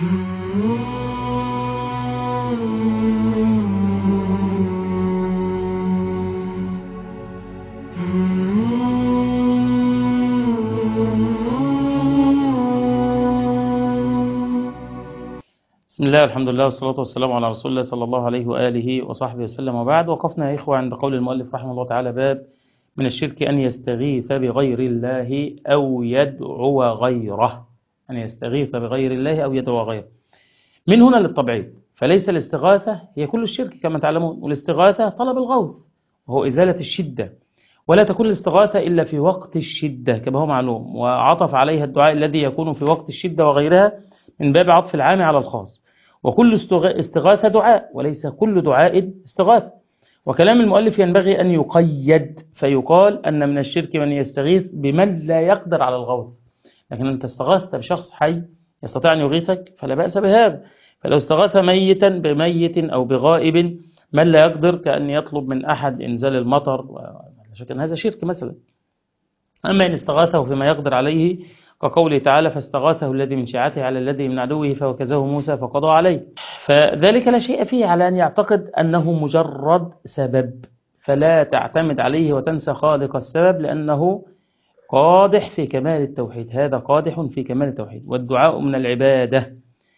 بسم الله الحمد لله والصلاة والسلام على رسول الله صلى الله عليه وآله وصحبه وسلم، وبعد. وقفنا يا إخوة عند قول المؤلف رحمه الله تعالى: باب من الشرك أن يستغيث بغير الله أو يدعو غيره. أن يستغيث بغير الله أو يدعو غيره، من هنا للتبعيض، فليس الاستغاثة هي كل الشرك كما تعلمون، والاستغاثة طلب الغوث وهو إزالة الشدة، ولا تكون الاستغاثة إلا في وقت الشدة كما هو معلوم، وعطف عليها الدعاء الذي يكون في وقت الشدة وغيرها من باب عطف العام على الخاص. وكل استغاثة دعاء وليس كل دعاء استغاثة. وكلام المؤلف ينبغي أن يقيد، فيقال أن من الشرك من يستغيث بمن لا يقدر على الغوث. لكن أنت استغاثت بشخص حي يستطيع أن يغيثك فلا بأس بهذا. فلو استغاث ميتا بميت أو بغائب من لا يقدر، كأن يطلب من أحد إنزال المطر، لكن هذا شرك مثلا. أما إن استغاثه فيما يقدر عليه، كقوله تعالى: فاستغاثه الذي من شيعته على الذي من عدوه فوكزه موسى فقضى عليه، فذلك لا شيء فيه على أن يعتقد أنه مجرد سبب، فلا تعتمد عليه وتنسى خالق السبب، لأنه قادح في كمال التوحيد. هذا قادح في كمال التوحيد. والدعاء من العبادة،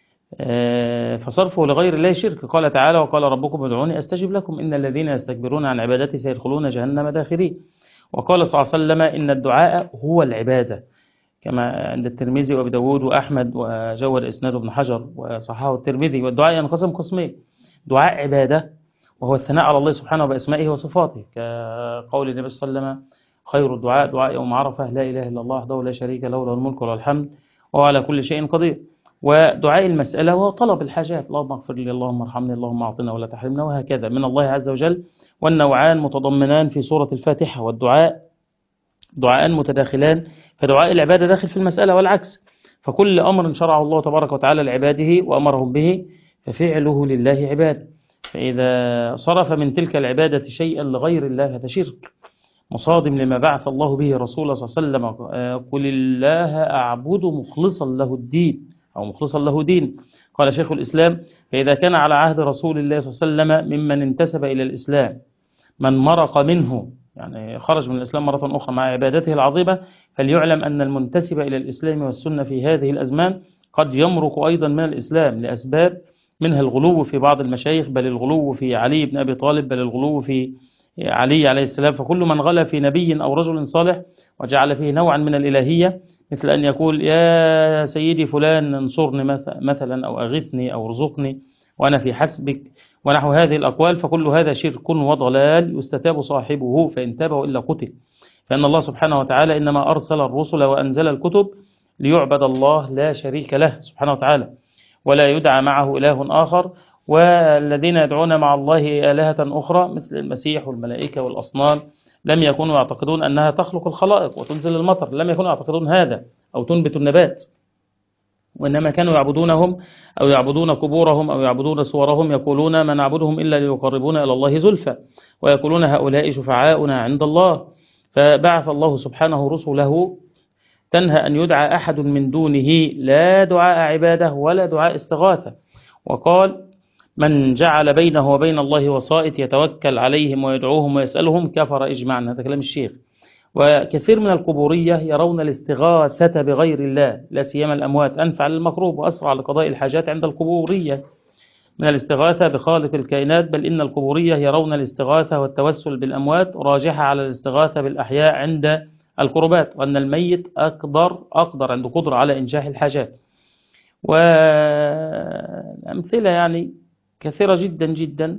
فصرفه لغير الله شرك. قال تعالى: وقال ربكم ادعوني أستجب لكم إن الذين يستكبرون عن عبادتي سيدخلون جهنم داخرين. وقال صلى الله عليه وسلم: إن الدعاء هو العبادة، كما عند الترمذي وابي داود وأحمد، وجود إسناد ابن حجر وصححه الترمذي. والدعاء ينقسم قسمين: دعاء عبادة وهو الثناء على الله سبحانه بأسمائه وصفاته، كقول النبي صلى الله عليه وسلم: خير الدعاء دعاء يوم عرفة، لا إله إلا الله وحده لا شريك له، له الملك وله الحمد وهو على كل شيء قدير. ودعاء المسألة وهو طلب الحاجات: اللهم اغفر لي، اللهم ارحمني، اللهم أعطنا ولا تحرمنا، وهكذا من الله عز وجل. والنوعان متضمنان في سورة الفاتحة، والدعاء دعاءان متداخلان، فدعاء العبادة داخل في المسألة والعكس. فكل أمر شرعه الله تبارك وتعالى لعباده وأمرهم به ففعله لله عبادة. فإذا صرف من تلك العبادة شيئا لغير الله هذا شرك مصادم لما بعث الله به رسوله صلى الله عليه وسلم: قل الله أعبد مخلصا له الدين، أو مخلصا له دين. قال شيخ الإسلام: فإذا كان على عهد رسول الله صلى الله عليه وسلم ممن انتسب إلى الإسلام من مرق منه، يعني خرج من الإسلام مرة أخرى مع عبادته العظيمة، فليعلم أن المنتسب إلى الإسلام والسنة في هذه الأزمان قد يمرق أيضا من الإسلام لأسباب، منها الغلو في بعض المشايخ، بل الغلو في علي بن أبي طالب، بل الغلو في علي عليه السلام. فكل من غلا في نبي أو رجل صالح وجعل فيه نوعا من الإلهية، مثل أن يقول: يا سيدي فلان انصرني مثلا، أو أغثني، أو ارزقني وأنا في حسبك، ونحو هذه الأقوال، فكل هذا شرك وضلال يستتاب صاحبه، فإن تاب وإلا قتل. فإن الله سبحانه وتعالى إنما أرسل الرسل وأنزل الكتب ليعبد الله لا شريك له سبحانه وتعالى، ولا يدعى معه إله آخر. والذين يدعون مع الله آلهة أخرى مثل المسيح والملائكة والأصنام لم يكونوا يعتقدون أنها تخلق الخلائق وتنزل المطر، لم يكونوا يعتقدون هذا، أو تنبت النبات، وإنما كانوا يعبدونهم أو يعبدون قبورهم أو يعبدون صورهم، يقولون: ما نعبدهم إلا ليقربونا إلى الله زلفى، ويقولون: هؤلاء شفعاؤنا عند الله. فبعث الله سبحانه رسله تنهى أن يدعى أحد من دونه، لا دعاء عبادة ولا دعاء استغاثة. وقال: من جعل بينه وبين الله وسائط يتوكل عليهم ويدعوهم ويسألهم كفر إجماعا. هذا كلام الشيخ. وكثير من القبورية يرون الاستغاثة بغير الله، لا سيما الأموات، أنفع للمكروب وأسرع لقضاء الحاجات عند القبورية من الاستغاثة بخالق الكائنات، بل إن القبورية يرون الاستغاثة والتوسل بالأموات راجحة على الاستغاثة بالأحياء عند القربات، وأن الميت أقدر عنده قدرة على إنجاح الحاجات. والأمثلة يعني كثيرة جدا جدا،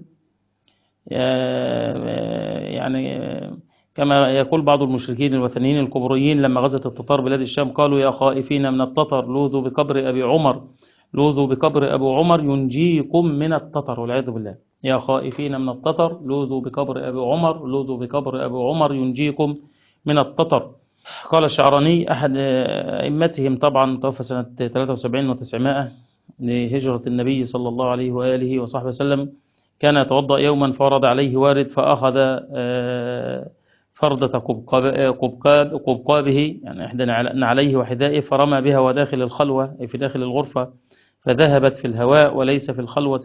يعني كما يقول بعض المشركين الوثنيين القبوريين لما غزت التتار بلاد الشام: قالوا: يا خائفين من التتر لوذوا بقبر أبي عمر، لوذوا بقبر أبو عمر ينجيكم من التتر، والعياذ بالله. يا خائفين من التتر لوذوا بقبر أبي عمر، لوذوا بقبر أبو عمر ينجيكم من التتر. قال الشعراني أحد أئمتهم، طبعا توفى سنة 73 و900 لهجرة النبي صلى الله عليه وآله وصحبه وسلم: كان يتوضأ يوما فرض عليه وارد، فأخذ فردة قبقابه، يعني إحدى عليه وحذائه، فرمى بها وداخل الخلوة أي في داخل الغرفة، فذهبت في الهواء وليس في الخلوة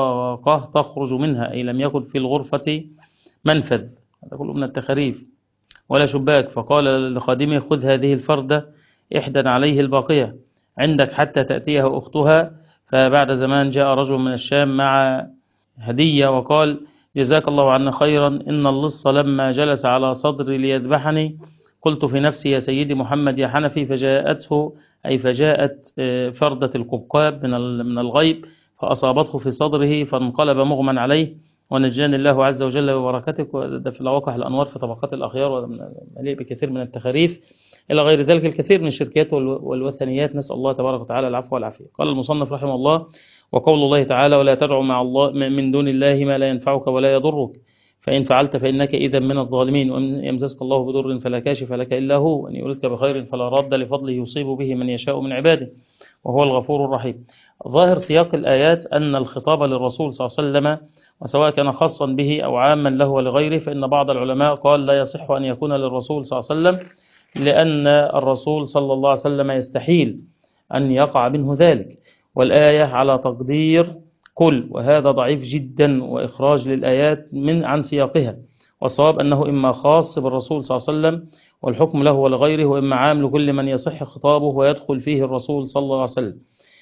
طاقة تخرج منها، أي لم يكن في الغرفة منفذ، هذا كله من التخاريف، ولا شباك. فقال لخادمه خذ هذه الفردة إحدى عليه الباقية عندك حتى تأتيه أختها. فبعد زمان جاء رجل من الشام مع هدية وقال جزاك الله عنا خيرا، إن اللص لما جلس على صدري ليذبحني قلت في نفسي يا سيدي محمد يا حنفي، فجاءته أي فجاءت فردة القبقاب من الغيب فأصابته في صدره فانقلب مغمى عليه، ونجاني الله عز وجل ببركتك. وده في لواقح الأنوار في طبقات الأخيار، ومليء بكثير من التخاريف إلى غير ذلك الكثير من الشركيات والوثنيات، نسأل الله تبارك وتعالى العفو والعافية. قال المصنف رحمه الله وقول الله تعالى ولا تدعو مع الله من دون الله ما لا ينفعك ولا يضرك، فإن فعلت فإنك إذا من الظالمين، وإن يمسسك الله بضر فلا كاشف لك إلا هو، وإن يردك بخير فلا راد لفضله يصيب به من يشاء من عباده وهو الغفور الرحيم. ظاهر سياق الآيات أن الخطاب للرسول صلى الله عليه وسلم، وسواء كان خاصا به أو عاما له ولغيره، فإن بعض العلماء قال لا يصح أن يكون للرسول صلى الله عليه وسلم، لأن الرسول صلى الله عليه وسلم يستحيل أن يقع منه ذلك، والآية على تقدير كل، وهذا ضعيف جدا وإخراج للآيات عن سياقها. والصواب أنه إما خاص بالرسول صلى الله عليه وسلم والحكم له ولغيره، وإما عام لكل من يصح خطابه ويدخل فيه الرسول صلى الله عليه وسلم.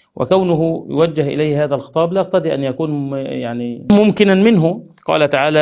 وكونه يوجه إليه هذا الخطاب لا يقتضي أن يكون يعني ممكنا منه. قال تعالى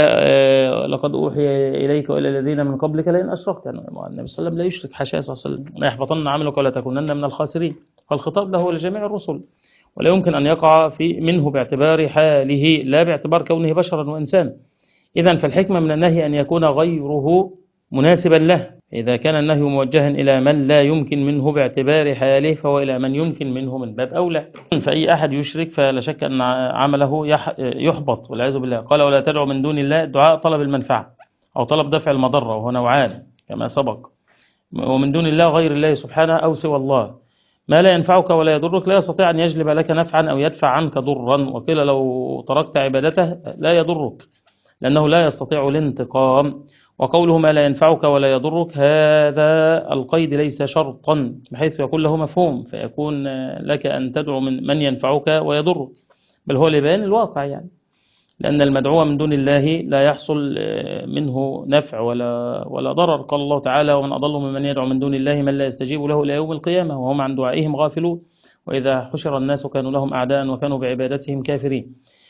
لقد أوحي إليك وإلى الذين من قبلك لئن أشركت، النبي صلى الله عليه وسلم لا يشرك حاشاه صلى الله عليه وسلم، لا يحبطن عملك ولا تكونن من الخاسرين. فالخطاب له لجميع الرسل، ولا يمكن أن يقع منه باعتبار حاله لا باعتبار كونه بشرا وإنسان. إذن فالحكمة من النهي أن يكون غيره مناسبا له. إذا كان النهي موجها إلى من لا يمكن منه باعتبار حاله فهو إلى من يمكن منه من باب أولى. فأي أحد يشرك فلا شك أن عمله يحبط والعياذ بالله. قال ولا تدعو من دون الله، دعاء طلب المنفعة أو طلب دفع المضرة، وهو نوعان كما سبق. ومن دون الله غير الله سبحانه أو سوى الله ما لا ينفعك ولا يضرك، لا يستطيع أن يجلب لك نفعا أو يدفع عنك ضرا. وقيل لو تركت عبادته لا يضرك لأنه لا يستطيع الانتقام. وقوله ما لا ينفعك ولا يضرك هذا القيد ليس شرطا بحيث يكون له مفهوم فيكون لك أن تدعو من ينفعك ويضرك، بل هو لبيان الواقع يعني، لأن المدعو من دون الله لا يحصل منه نفع ولا ضرر. قال الله تعالى ومن أضل ممن يدعو من دون الله من لا يستجيب له إلى يوم القيامة وهم عن دعائهم غافلون، وإذا حشر الناس كانوا لهم أعداء وكانوا بعبادتهم كافرين.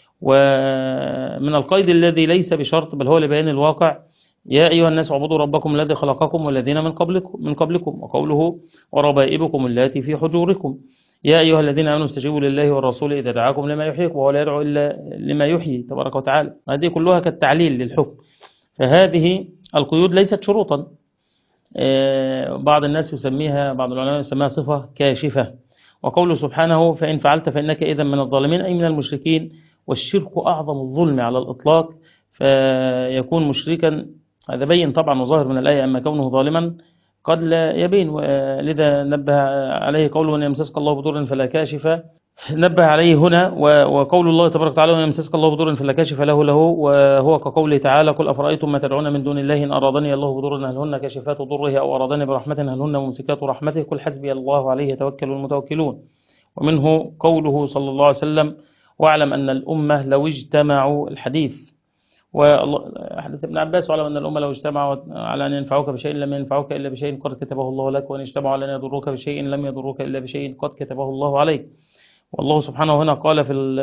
ومن القيد الذي ليس بشرط بل هو لبيان الواقع يا أيها الناس اعبدوا ربكم الذي خلقكم والذين من قبلكم، وقوله وربائبكم اللاتي في حجوركم يا أيها الذين آمنوا استجيبوا لله والرسول إذا دعاكم لما يحييكم، وهو لا يدعو إلا لما يحيي تبارك وتعالى. هذه كلها كالتعليل للحكم، فهذه القيود ليست شروطا. بعض الناس يسميها، بعض العلماء يسميها صفة كاشفة. وقوله سبحانه فإن فعلت فإنك إذا من الظالمين أي من المشركين، والشرك أعظم الظلم على الإطلاق، فيكون مشركا. هذا بين طبعا وظاهر من الآية، أما كونه ظالما قد لا يبين، لذا نبه عليه قوله أن يمسسك الله بضر فلا كاشف، نبه عليه هنا. وقول الله تبارك وتعالى أن يمسسك الله بضر فلا كاشف له وهو كقوله تعالى قل أفرأيتم ما تدعون من دون الله إن أرادني الله بضر هل هن كاشفات ضره أو أرادني برحمة هل هن ممسكات رحمته قل حسبي الله عليه يتوكل المتوكلون. ومنه قوله صلى الله عليه وسلم واعلم أن الأمة لو اجتمعوا الحديث حديث ابن عباس واعلم أن الأمة لو اجتمعوا على أن ينفعوك بشيء لم ينفعوك إلا بشيء قد كتبه الله لك، وأن اجتمعوا على أن يضروك بشيء لم يضروك إلا بشيء قد كتبه الله عليك. والله سبحانه هنا قال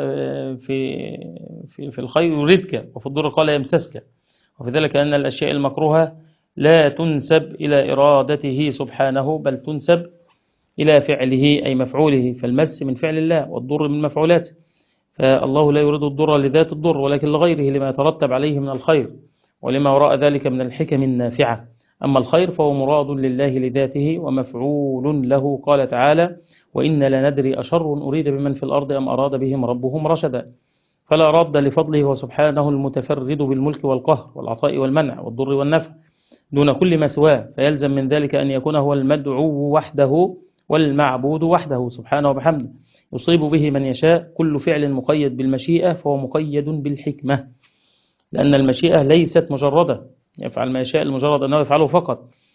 في الخير يريدك، وفي الضر قال يمسسك. وفي ذلك أن الأشياء المكروهة لا تنسب إلى إرادته سبحانه بل تنسب إلى فعله أي مفعوله، فالمس من فعل الله والضر من مفعولاته، فالله لا يريد الضر لذات الضر ولكن لغيره لما يترتب عليه من الخير ولما وراء ذلك من الحكم النافعة. أما الخير فهو مراد لله لذاته ومفعول له. قال تعالى وإن لندري أشر أريد بمن في الأرض أم أراد بهم ربهم رشدا، فلا راد لفضله وسبحانه المتفرد بالملك والقهر والعطاء والمنع والضر والنفع دون كل ما سواه، فيلزم من ذلك أن يكون هو المدعو وحده والمعبود وحده سبحانه وبحمده، يصيب به من يشاء. كل فعل مقيد بالمشيئة فهو مقيد بالحكمة، لأن المشيئة ليست مجردة يفعل ما يشاء المجرد أنه يفعله فقط،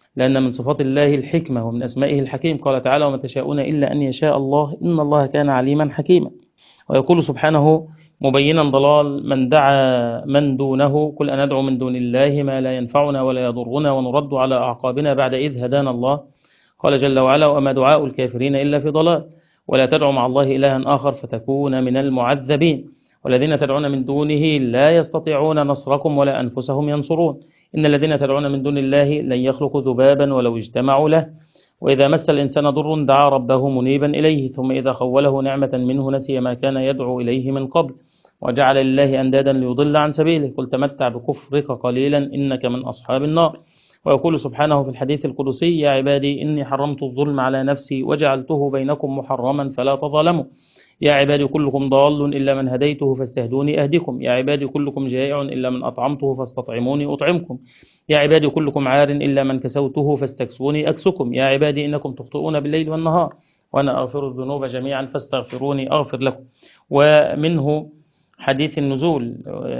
لأن من صفات الله الحكمة ومن أسمائه الحكيم. قال تعالى: وما تشاءون إلا أن يشاء الله إن الله كان عليما حكيما. ويقول سبحانه مبينا ضلال من دعا من دونه: قل أندعو من دون الله ما لا ينفعنا ولا يضرنا ونرد على أعقابنا بعد إذ هدانا الله. قال جل وعلا: وما دعاء الكافرين إلا في ضلال ولا تدعوا مع الله إلها آخر فتكون من المعذبين والذين تدعون من دونه لا يستطيعون نصركم ولا أنفسهم ينصرون إن الذين تدعون من دون الله لن يخلقوا ذبابا ولو اجتمعوا له وإذا مس الإنسان ضر دعا ربه منيبا إليه ثم إذا خوله نعمة منه نسي ما كان يدعو إليه من قبل وجعل لله أندادا ليضل عن سبيله قل تمتع بكفرك قليلا إنك من أصحاب النار. ويقول سبحانه في الحديث القدسي: يا عبادي إني حرمت الظلم على نفسي وجعلته بينكم محرما فلا تظالموا يا عبادي كلكم ضال إلا من هديته فاستهدوني أهدكم يا عبادي كلكم جائع إلا من أطعمته فاستطعموني أطعمكم يا عبادي كلكم عار إلا من كسوته فاستكسوني أكسكم يا عبادي إنكم تخطئون بالليل والنهار وأنا أغفر الذنوب جميعا فاستغفروني أغفر لكم. ومنه حديث النزول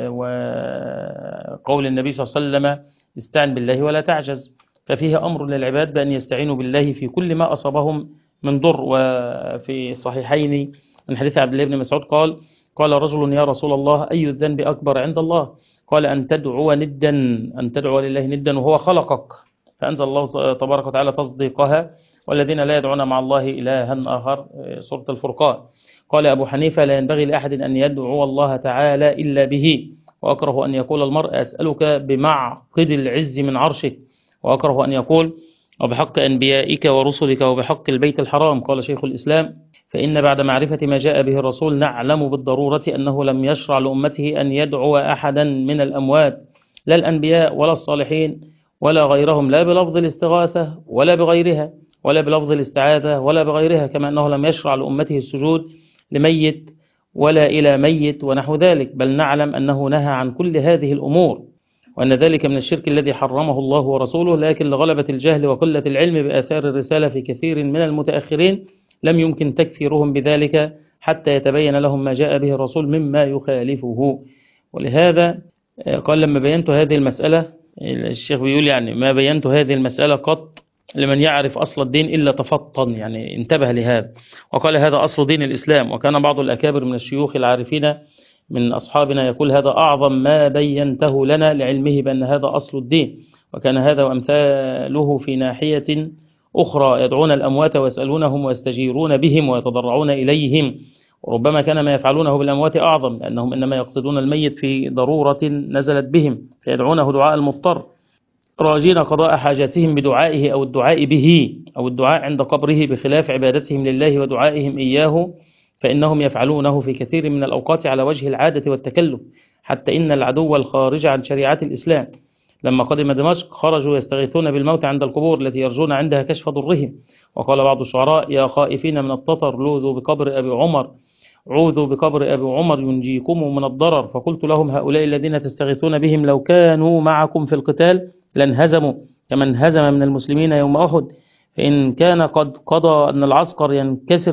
وقول النبي صلى الله عليه وسلم: استعن بالله ولا تعجز. ففيه أمر للعباد بأن يستعينوا بالله في كل ما أصابهم من ضر. وفي الصحيحين من حديث عبد الله بن مسعود قال رجل: يا رسول الله أي الذنب أكبر عند الله؟ قال: أن تدعو لله ندا وهو خلقك. فأنزل الله تبارك وتعالى تصديقها: والذين لا يدعون مع الله إلها آخر، سورة الفرقان. قال أبو حنيفة: لا ينبغي لأحد أن يدعو الله تعالى إلا به، وأكره أن يقول المرء: أسألك بمعقد العز من عرشك، وأكره أن يقول: وبحق أنبيائك ورسلك وبحق البيت الحرام. قال شيخ الإسلام: فإن بعد معرفة ما جاء به الرسول نعلم بالضرورة أنه لم يشرع لأمته أن يدعو أحدا من الأموات، لا الأنبياء ولا الصالحين ولا غيرهم، لا بلفظ الاستغاثة ولا بغيرها، ولا بلفظ الاستعاذة ولا بغيرها، كما أنه لم يشرع لأمته السجود لميت ولا إلى ميت ونحو ذلك، بل نعلم أنه نهى عن كل هذه الأمور، وأن ذلك من الشرك الذي حرمه الله ورسوله. لكن لغلبة الجهل وقلة العلم بآثار الرسالة في كثير من المتأخرين لم يمكن تكفيرهم بذلك حتى يتبين لهم ما جاء به الرسول مما يخالفه. ولهذا قال: لما بينت هذه المسألة، الشيخ بيقول يعني ما بينت هذه المسألة قط لمن يعرف أصل الدين إلا تفطن، يعني انتبه لهذا. وقال: هذا أصل دين الإسلام. وكان بعض الأكابر من الشيوخ العارفين من أصحابنا يقول: هذا أعظم ما بينته لنا لعلمه بأن هذا أصل الدين. وكان هذا وأمثاله في ناحية أخرى يدعون الأموات ويسألونهم ويستجيرون بهم ويتضرعون إليهم، وربما كان ما يفعلونه بالأموات أعظم، لأنهم إنما يقصدون الميت في ضرورة نزلت بهم فيدعونه دعاء المضطر راجين قضاء حاجاتهم بدعائه أو الدعاء به أو الدعاء عند قبره، بخلاف عبادتهم لله ودعائهم إياه، فإنهم يفعلونه في كثير من الأوقات على وجه العادة والتكلف، حتى إن العدو الخارج عن شريعة الإسلام لما قدم دمشق خرجوا يستغيثون بالموت عند القبور التي يرجون عندها كشف ضرهم. وقال بعض الشعراء: يا خائفين من التتر لوذوا بقبر أبي عمر، عوذوا بقبر أبي عمر ينجيكم من الضرر. فقلت لهم: هؤلاء الذين تستغيثون بهم لو كانوا معكم في القتال لانهزموا كما انهزم من المسلمين يوم أحد، فإن كان قد قضى أن العسكر ينكسر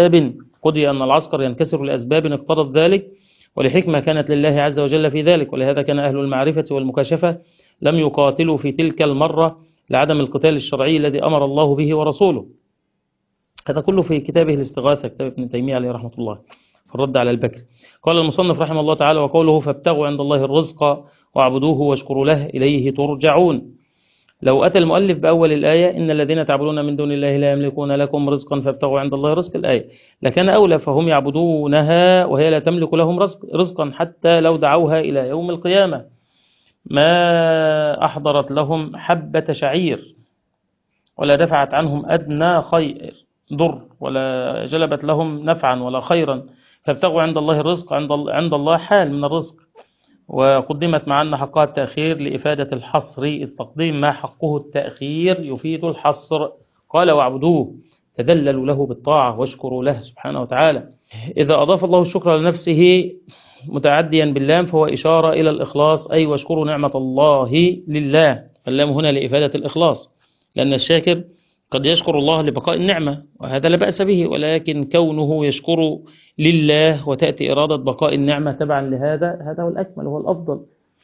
لأسباب اقتضت ذلك، ولحكمة كانت لله عز وجل في ذلك. ولهذا كان أهل المعرفة والمكاشفة لم يقاتلوا في تلك المرة لعدم القتال الشرعي الذي أمر الله به ورسوله. هذا كله في كتابه الاستغاثة، كتاب ابن تيمية عليه رحمة الله في الرد على البكر. قال المصنف رحمه الله تعالى: وقوله: فابتغوا عند الله الرزق واعبدوه واشكروا له إليه ترجعون. لو أتى المؤلف بأول الآية: إن الذين تعبدون من دون الله لا يملكون لكم رزقا فابتغوا عند الله رزق الآية، لكان أولى، فهم يعبدونها وهي لا تملك لهم رزقا حتى لو دعوها إلى يوم القيامة ما أحضرت لهم حبة شعير ولا دفعت عنهم أدنى خير ضر ولا جلبت لهم نفعا ولا خيرا. فابتغوا عند الله الرزق، عند الله حال من الرزق، وقدمت مع أن حقها التأخير لإفادة الحصر، التقديم ما حقه التأخير يفيد الحصر. قال: واعبدوه، تدللوا له بالطاعة واشكروا له سبحانه وتعالى. إذا أضاف الله الشكر لنفسه متعديا باللام فهو إشارة إلى الإخلاص، أي واشكروا نعمة الله لله. اللام هنا لإفادة الإخلاص، لأن الشاكر قد يشكر الله لبقاء النعمة وهذا لا بأس به، ولكن كونه يشكر لله وتأتي إرادة بقاء النعمة تبعا لهذا، هذا هو الأكمل وهو الأفضل.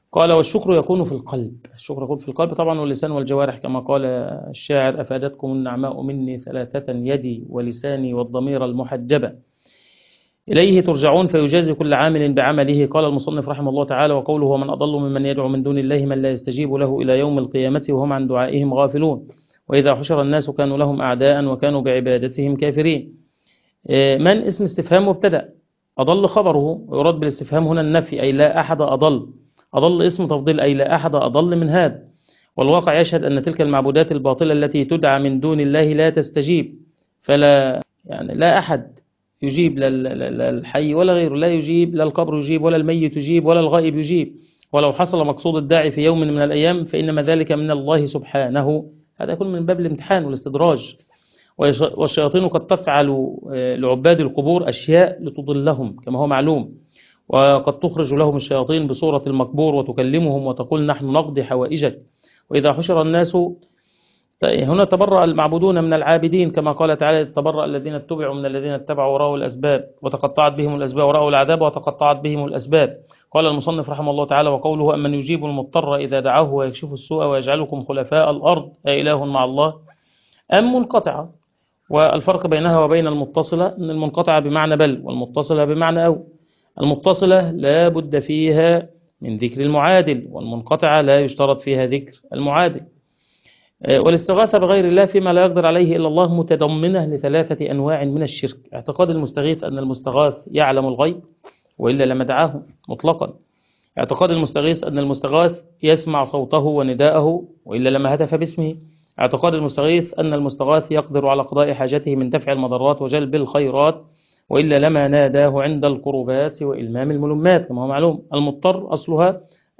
قال والشكر يكون في القلب، الشكر يكون في القلب طبعا واللسان والجوارح، كما قال الشاعر أفادتكم النعماء مني ثلاثة يدي ولساني والضمير المحجبة إليه ترجعون فيجازي كل عامل بعمله. قال المصنف رحمه الله تعالى وقوله ومن أضل ممن يدعو من دون الله من لا يستجيب له إلى يوم القيامة وهم عن دعائهم غافلون وإذا حشر الناس كانوا لهم أعداء وكانوا بعبادتهم كافرين. من اسم استفهام مبتدأ، أضل خبره، ويراد بالاستفهام هنا النفي أي لا أحد أضل، أضل اسم تفضيل أي لا أحد أضل من هذا. والواقع يشهد أن تلك المعبودات الباطلة التي تدعى من دون الله لا تستجيب، فلا يعني لا أحد يجيب للحي ولا غيره، لا يجيب، لا القبر يجيب ولا الميت يجيب ولا الغائب يجيب. ولو حصل مقصود الداعي في يوم من الأيام فإنما ذلك من الله سبحانه، هذا يكون من باب الامتحان والاستدراج. والشياطين قد تفعل لعباد القبور أشياء لتضلهم كما هو معلوم، وقد تخرج لهم الشياطين بصورة المقبور وتكلمهم وتقول نحن نقضي حوائجك. وإذا حشر الناس، هنا تبرأ المعبودون من العابدين كما قال تعالى تبرأ الذين اتبعوا من الذين اتبعوا ورأوا الأسباب وتقطعت بهم الأسباب ورأوا العذاب وتقطعت بهم الأسباب. قال المصنف رحمه الله تعالى وقوله أمن يجيب المضطر إذا دعاه ويكشف السوء ويجعلكم خلفاء الأرض أإله مع الله أم منقطعة. والفرق بينها وبين المتصلة أن المنقطعة بمعنى بل والمتصلة بمعنى أو. المتصلة لا بد فيها من ذكر المعادل، والمنقطعة لا يشترط فيها ذكر المعادل. والاستغاثة بغير الله فيما لا يقدر عليه إلا الله متضمنة لثلاثة أنواع من الشرك: اعتقاد المستغيث أن المستغاث يعلم الغيب وإلا لما دعاه مطلقا، اعتقاد المستغيث أن المستغاث يسمع صوته ونداءه وإلا لما هتف باسمه، اعتقاد المستغيث أن المستغاث يقدر على قضاء حاجته من دفع المضرات وجلب الخيرات وإلا لما ناداه عند القربات وإلمام الملمات كما هو معلوم. المضطر أصلها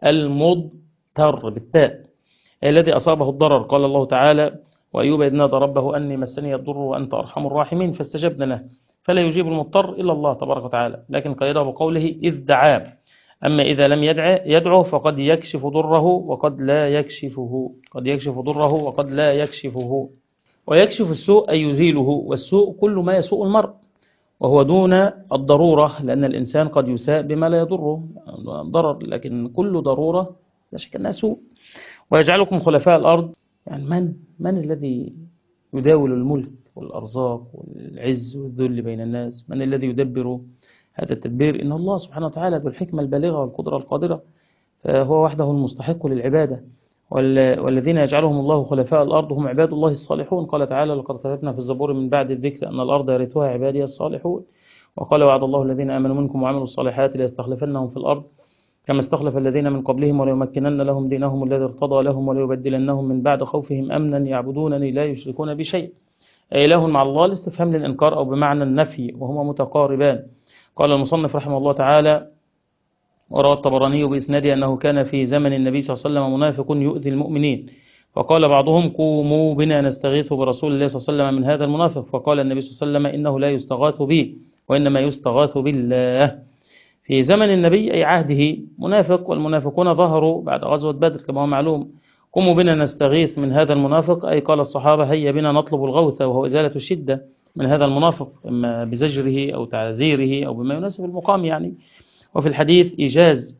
المضطر بالتاء الذي أصابه الضرر. قال الله تعالى وأيوب إذ نادى ربه أني مسني الضر وأنت أرحم الراحمين فاستجبنا له. فلا يجيب المضطر إلا الله تبارك وتعالى، لكن قيده بقوله إذ دعاه. أما إذا لم يدعه فقد يكشف ضره وقد لا يكشفه، قد يكشف ضره وقد لا يكشفه. ويكشف السوء أي يزيله، والسوء كل ما يسوء المرء وهو دون الضرورة، لأن الإنسان قد يساء بما لا يضره ضرر، لكن كل ضرورة لا شك أنها سوء. ويجعلكم خلفاء الأرض، يعني من الذي يداول الملك والأرزاق والعز والذل بين الناس؟ من الذي يدبر هذا التدبير؟ إن الله سبحانه وتعالى ذو الحكمة البالغة والقدرة القادرة، فهو وحده المستحق للعبادة. والذين يجعلهم الله خلفاء الأرض هم عباد الله الصالحون. قال تعالى لقد كتبنا في الزبور من بعد الذكر أن الأرض يرثها عبادي الصالحون. وقال وعد الله الذين آمنوا منكم وعملوا الصالحات ليستخلفنهم في الأرض كما استخلف الذين من قبلهم وليمكنن لهم دينهم الذي ارتضى لهم وليبدلنهم من بعد خوفهم أمنا يعبدونني لا يشركون بشيء. إله مع الله الاستفهام للإنكار أو بمعنى النفي وهما متقاربان. قال المصنف رحمه الله تعالى وروى الطبراني بإسناده أنه كان في زمن النبي صلى الله عليه وسلم منافق يؤذي المؤمنين، فقال بعضهم قوموا بنا نستغيث برسول الله صلى الله عليه وسلم من هذا المنافق، فقال النبي صلى الله عليه وسلم إنه لا يستغاث بي وإنما يستغاث بالله. في زمن النبي أي عهده منافق، والمنافقون ظهروا بعد غزوة بدر كما هو معلوم. قوموا بنا نستغيث من هذا المنافق أي قال الصحابة هيا بنا نطلب الغوث، وهو إزالة الشدة من هذا المنافق إما بزجره أو تعزيره أو بما يناسب المقام يعني. وفي الحديث إيجاز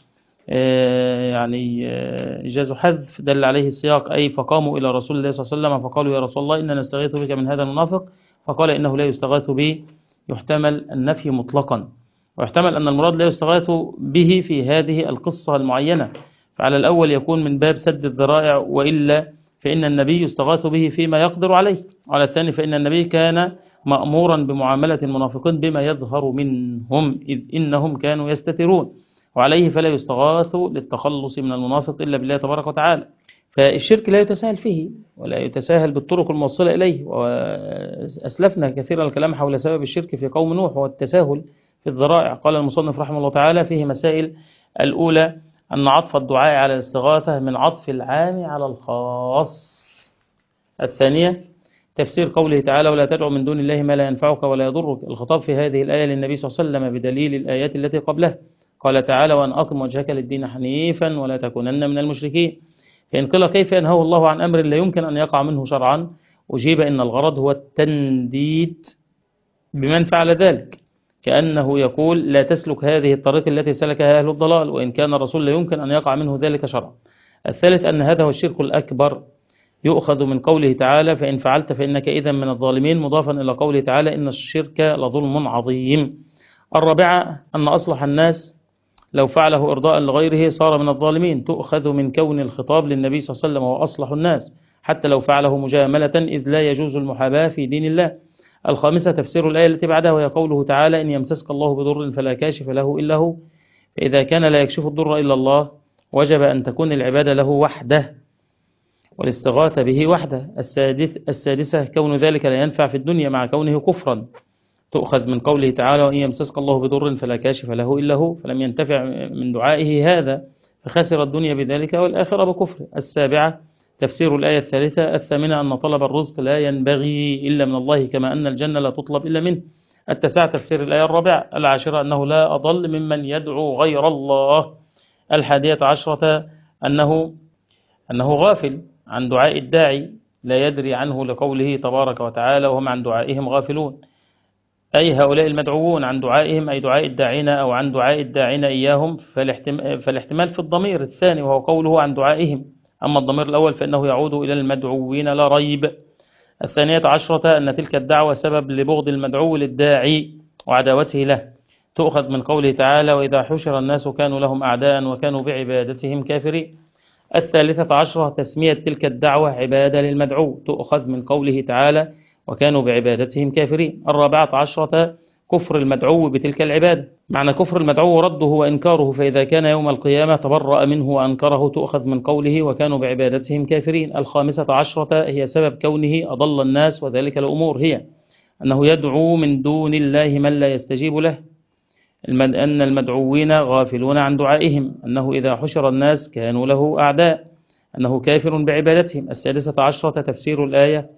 إيجاز حذف دل عليه السياق، أي فقاموا إلى رسول الله صلى الله عليه وسلم فقالوا يا رسول الله إننا نستغيث بك من هذا المنافق، فقال إنه لا يستغاث به. يحتمل النفي مطلقا، ويحتمل أن المراد لا يستغاث به في هذه القصة المعينة، فعلى الأول يكون من باب سد الذرائع وإلا فإن النبي يستغاث به فيما يقدر عليه، وعلى الثاني فإن النبي كان مأمورا بمعاملة المنافقين بما يظهر منهم إذ إنهم كانوا يستترون، وعليه فلا يستغاث للتخلص من المنافق إلا بالله تبارك وتعالى. فالشرك لا يتساهل فيه ولا يتساهل بالطرق الموصلة إليه، وأسلفنا كثيرا الكلام حول سبب الشرك في قوم نوح والتساهل في الذرائع. قال المصنف رحمه الله تعالى فيه مسائل: الأولى أن عطف الدعاء على الاستغاثة من عطف العام على الخاص. الثانية تفسير قوله تعالى ولا تدعو من دون الله ما لا ينفعك ولا يضرك، الخطاب في هذه الآية للنبي صلى الله عليه وسلم بدليل الآيات التي قبلها. قال تعالى وأن أقم وجهك للدين حنيفا ولا تكونن من المشركين. فإن قيل كيف ينهى الله عن أمر لا يمكن أن يقع منه شرعا، أجيب إن الغرض هو التنديد بمن فعل ذلك، كأنه يقول لا تسلك هذه الطريق التي سلكها أهل الضلال، وإن كان الرسول لا يمكن أن يقع منه ذلك شرعا. الثالث أن هذا هو الشرك الأكبر، يؤخذ من قوله تعالى فإن فعلت فإنك إذا من الظالمين، مضافا إلى قوله تعالى إن الشرك لظلم عظيم. الرابعة أن أصلح الناس لو فعله إرضاء لغيره صار من الظالمين، تؤخذ من كون الخطاب للنبي صلى الله عليه وسلم وهو أصلح الناس حتى لو فعله مجاملة، إذ لا يجوز المحاباة في دين الله. الخامسة تفسير الآية التي بعدها، وهي قوله تعالى إن يمسسك الله بضر فلا كاشف له إلا هو، فإذا كان لا يكشف الضر إلا الله وجب أن تكون العبادة له وحده والاستغاثة به وحده. السادسة كون ذلك لا ينفع في الدنيا مع كونه كفرا، تؤخذ من قوله تعالى وإن يمسسك الله بضر فلا كاشف له إلا هو، فلم ينتفع من دعائه هذا فخسر الدنيا بذلك والآخرة بكفر. السابعة تفسير الآية الثالثة. الثامنة أن طلب الرزق لا ينبغي إلا من الله كما أن الجنة لا تطلب إلا منه. التاسعة تفسير الآية الرابعة. العاشرة أنه لا أضل ممن يدعو غير الله. الحادية عشرة أنه غافل عن دعاء الداعي لا يدري عنه لقوله تبارك وتعالى وهم عن دعائهم غافلون، أي هؤلاء المدعوون عن دعائهم أي دعاء الداعين أو عن دعاء الداعين إياهم، فالاحتمال في الضمير الثاني وهو قوله عن دعائهم، أما الضمير الأول فإنه يعود إلى المدعوين لا ريب. الثانية عشرة أن تلك الدعوة سبب لبغض المدعو للداعي وعداوته له، تؤخذ من قوله تعالى وإذا حشر الناس كانوا لهم أعداء وكانوا بعبادتهم كافرين. الثالثة عشرة تسمية تلك الدعوة عبادة للمدعو، تؤخذ من قوله تعالى وكانوا بعبادتهم كافرين. الرابعة عشرة كفر المدعو بتلك العبادة، معنى كفر المدعو رده وإنكاره، فإذا كان يوم القيامة تبرأ منه وأنكره، تؤخذ من قوله وكانوا بعبادتهم كافرين. الخامسة عشرة هي سبب كونه أضل الناس، وذلك الأمور هي أنه يدعو من دون الله من لا يستجيب له، أن المدعوين غافلون عن دعائهم، أنه إذا حشر الناس كانوا له أعداء، أنه كافر بعبادتهم. السادسة عشرة تفسير الآية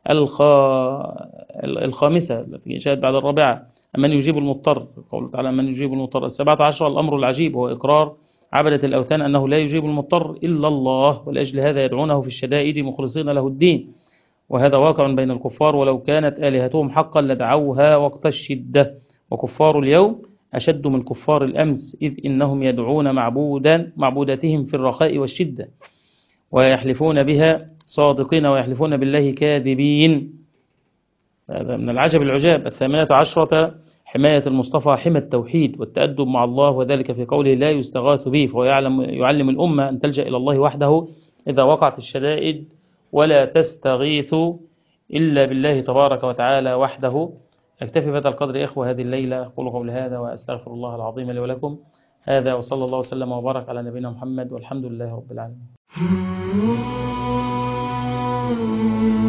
الخامسة التي جاءت بعد الرابعة من يجيب المضطر، قوله تعالى من يجيب المضطر. السابعة عشرة الأمر العجيب هو إقرار عبدة الأوثان أنه لا يجيب المضطر إلا الله، ولأجل هذا يدعونه في الشدائد مخلصين له الدين، وهذا واقع بين الكفار، ولو كانت آلهتهم حقا لدعوها وقت الشدة، وكفار اليوم أشد من كفار الأمس، إذ إنهم يدعون معبوداتهم في الرخاء والشدة ويحلفون بها صادقين ويحلفون بالله كاذبين. هذا من العجب العجاب. الثامنة عشرة حماية المصطفى حمى التوحيد والتأدب مع الله، وذلك في قوله لا يستغاث به، فهو يعلم الأمة أن تلجأ إلى الله وحده إذا وقعت الشدائد، ولا تستغيثوا إلا بالله تبارك وتعالى وحده. أكتفي بهذا القدر إخوة هذه الليلة، أقول قولي هذا وأستغفر الله العظيم لي ولكم. هذا وصلى الله وسلم وبارك على نبينا محمد، والحمد لله رب العالمين.